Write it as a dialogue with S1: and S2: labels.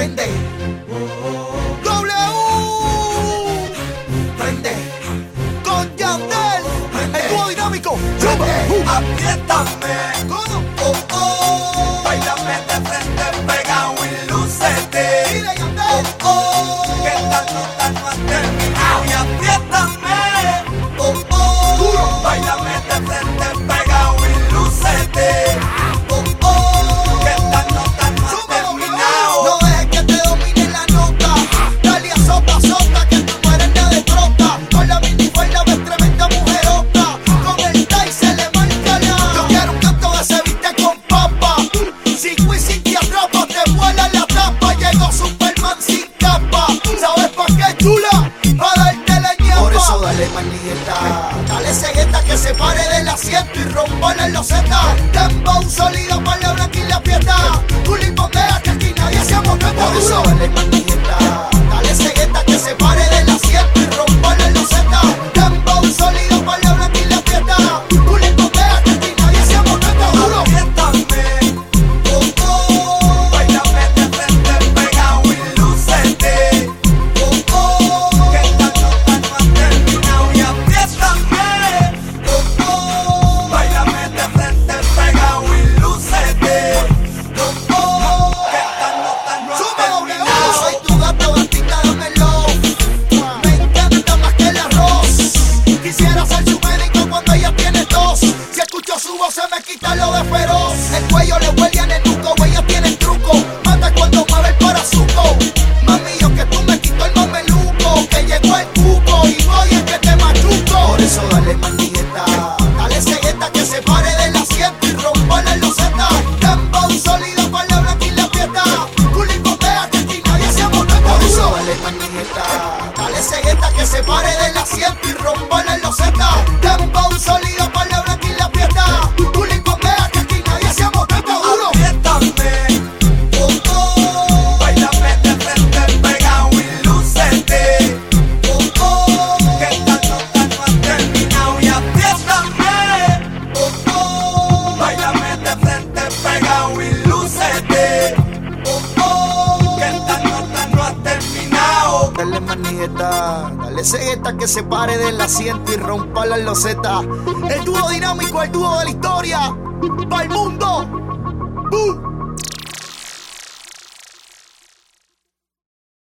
S1: prende. W prende. Con Yandel, el dúo dinámico.
S2: Apriétame,
S1: Oh, oh.
S2: bailame de frente pegado y lúcete.
S1: Dile, Yandel.
S2: Que esta nota no ha terminado. Y apriétame,
S1: Duro.
S2: bailame de frente pegado y lúcete. Que esta nota no ha terminado.
S1: No dejes que te domine la nota. Dale a sota, sota, que tú no eres nada de trota. Con la minifalda ves tremenda mujerota. Con el tie se le marca la. Yo quiero un canto de se viste con papa. Sin Wisin te atrapa, te vuela la tapa. Llegó Superman sin capa. ¿Sabes pa' qué, chula? Pa' darte la ñapa. Por eso dale manigueta. Dale cegueta que se pare del asiento y rompale en los zetas. Dembow sólido, palabra aquí la fiesta. Tú lipoteas que aquí nadie se amosqueta. Por eso dale manigueta. Dale cegueta que se pare del asiento y rompale en los zetas. Dembow sólido, palabra aquí la fiesta. Tú lipoteas que aquí nadie se amosqueta. Duro.
S2: Apriétame,
S1: Oh, oh.
S2: bailame de frente pegado y lúcete.
S1: Oh, oh.
S2: Que esta nota no ha terminado. Y apriétame,
S1: Oh, oh.
S2: bailame de frente pegado y lúcete.
S1: Oh, oh.
S2: Que esta nota no ha
S1: Sube, W.
S2: terminado.
S1: Soy tu gato, gatita, dámelo. Me encanta más que el arroz. Quisiera ser su médico cuando ella tiene tos. Si escucho su voz se me quita lo de feroz. El cuello le huele en el nuco, ella tiene el truco. Mata cuando mueve el parazuco. Mami, yo que tú me quito el mameluco. Que llegó el cuco y voy es que te machuco. Por eso dale manigueta. Dale cegueta que se pare del asiento y rompale los zetas. Dembow sólido, palabra aquí la fiesta. Tú lipoteas que aquí nadie se amosqueta. Por eso dale manigueta. Dale cegueta que se pare del asiento y rompale los zetas. Dembow sólido, palabra aquí la fiesta. Tú lipoteas que aquí nadie se amosqueta. Duro.
S2: Apriétame,
S1: Oh, oh.
S2: bailame de frente pegado y lúcete.
S1: Oh, oh.
S2: Que esta nota no ha terminado. Y apriétame,
S1: Oh, oh.
S2: bailame de frente pegado y lúcete.
S1: Oh, oh.
S2: Que esta nota no ha terminado.
S1: Dale manigueta, dale cegueta que se pare del asiento y rompa la loseta. El dúo dinámico, el dúo de la historia, pa'l mundo.